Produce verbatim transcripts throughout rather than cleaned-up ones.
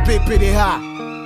B P D A.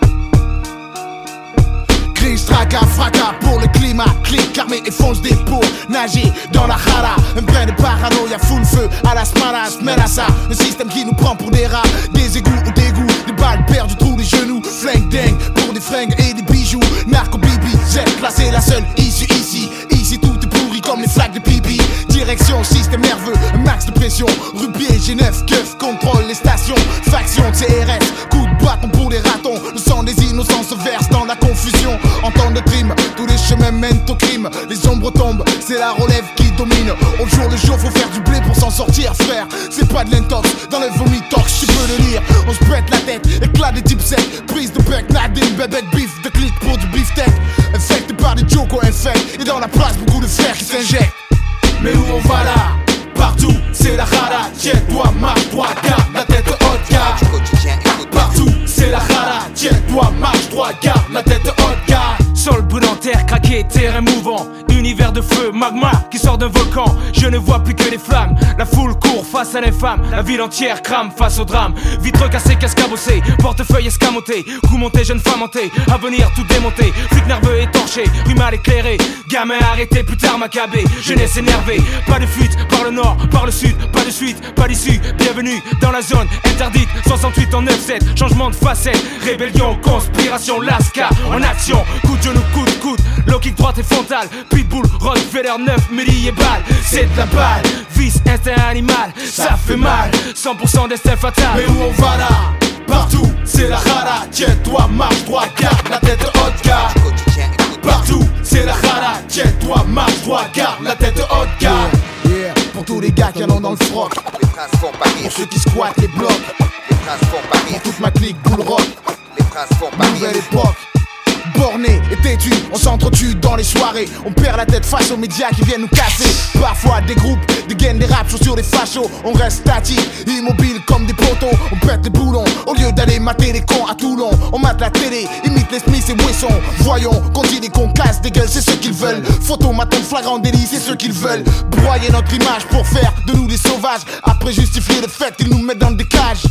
Crise, tracas, fracas pour le climat. Clique, armé et fonce des pour nager dans la jara. Un brin de paranoïa fout le feu à la smanas, mène à ça. Un système qui nous prend pour des rats, des égouts ou des goûts. Des balles perdues, trous les genoux. Flingue dingue pour des fringues et des bijoux. Narco bibi, Z, là c'est la seule issue ici. Ici tout est pourri comme les flaques de pipi. Direction, système nerveux, un max de pression. Rupier, G neuf, keuf, contrôle les stations. Faction de C R S, coup de bâton pour les ratons. Le sang des innocents se verse dans la confusion. En temps de crime, tous les chemins mènent au crime. Les ombres tombent, c'est la relève qui domine. Au jour le jour, faut faire du blé pour s'en sortir, frère. C'est pas de l'intox, dans le vomitox, tu peux le lire. On se pète la tête, éclat des types secs. Prise de bec, nadine, bébête, bif, de clic pour du beefsteak. Infecté par des jokos infects. Et dans la place, beaucoup de fer qui s'injectent. Mais où on va là? Partout, c'est la rara. Tiens-toi, marche-toi, garde la tête haute, car partout, c'est la rara. Tiens-toi, marche-toi, garde la tête haute, car sol brûlant, terre craquée, terrain mouvant. Univers de feu, magma qui sort d'un volcan. Je ne vois plus que les flammes. La foule court face à l'infâme. La ville entière crame face au drame. Vitre cassée, casque cabossé, portefeuille escamoté. Coup monté, jeune femme montée, à venir tout démonter. Flic nerveux étorché, rue mal éclairée. Gamin arrêté, plus tard macabé. Jeunesse énervée, pas de fuite par le nord, par le sud. Pas de suite, pas d'issue. Bienvenue dans la zone interdite. soixante-huit en neuf sept, changement de facette. Rébellion, conspiration, Lascar en action. Coup de genou, coup de coude, low kick droite et frontale. Pitbull, Rottweiler, neuf milli et balle. C'est de la balle, vice, instinct animal. Ça fait mal, cent pour cent destin fatal. Mais où on va là? Partout, c'est la rara. Tiens-toi, marche droit, garde la tête haute, car partout, c'est la rara. Tiens-toi, marche droit, garde la tête haute, car yeah, yeah. Pour tous les gars qui en ont dans le froc, les princes font pas rire. pour ceux qui squattent les blocs, les princes font pas rire. pour toute ma clique boule rock, les princes font pas rire. nouvelle époque. Borné et têtu, on s'entretue dans les soirées. On perd la tête face aux médias qui viennent nous casser. Parfois des groupes, des gaines, des raps sur des fachos. On reste statique, immobile comme des poteaux. On pète les boulons, au lieu d'aller mater les cons à Toulon. On mate la télé, imite les Smiths et Wesson. Voyons, continue qu'on casse des gueules, c'est ce qu'ils veulent. Photo, maton, flagrant délit, c'est ce qu'ils veulent. Broyer notre image pour faire de nous des sauvages. Après justifier le fait qu'ils nous mettent dans des cages.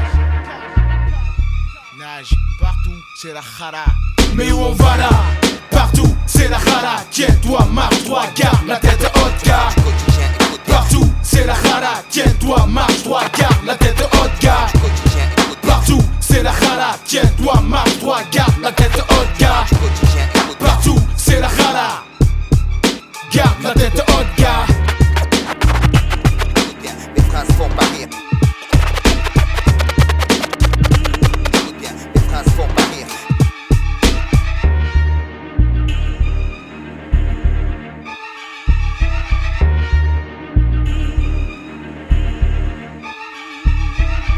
Nage, partout, c'est la jara. Mais où on va là? Partout, c'est la rara. Tiens-toi, marche-toi, garde la tête haute, car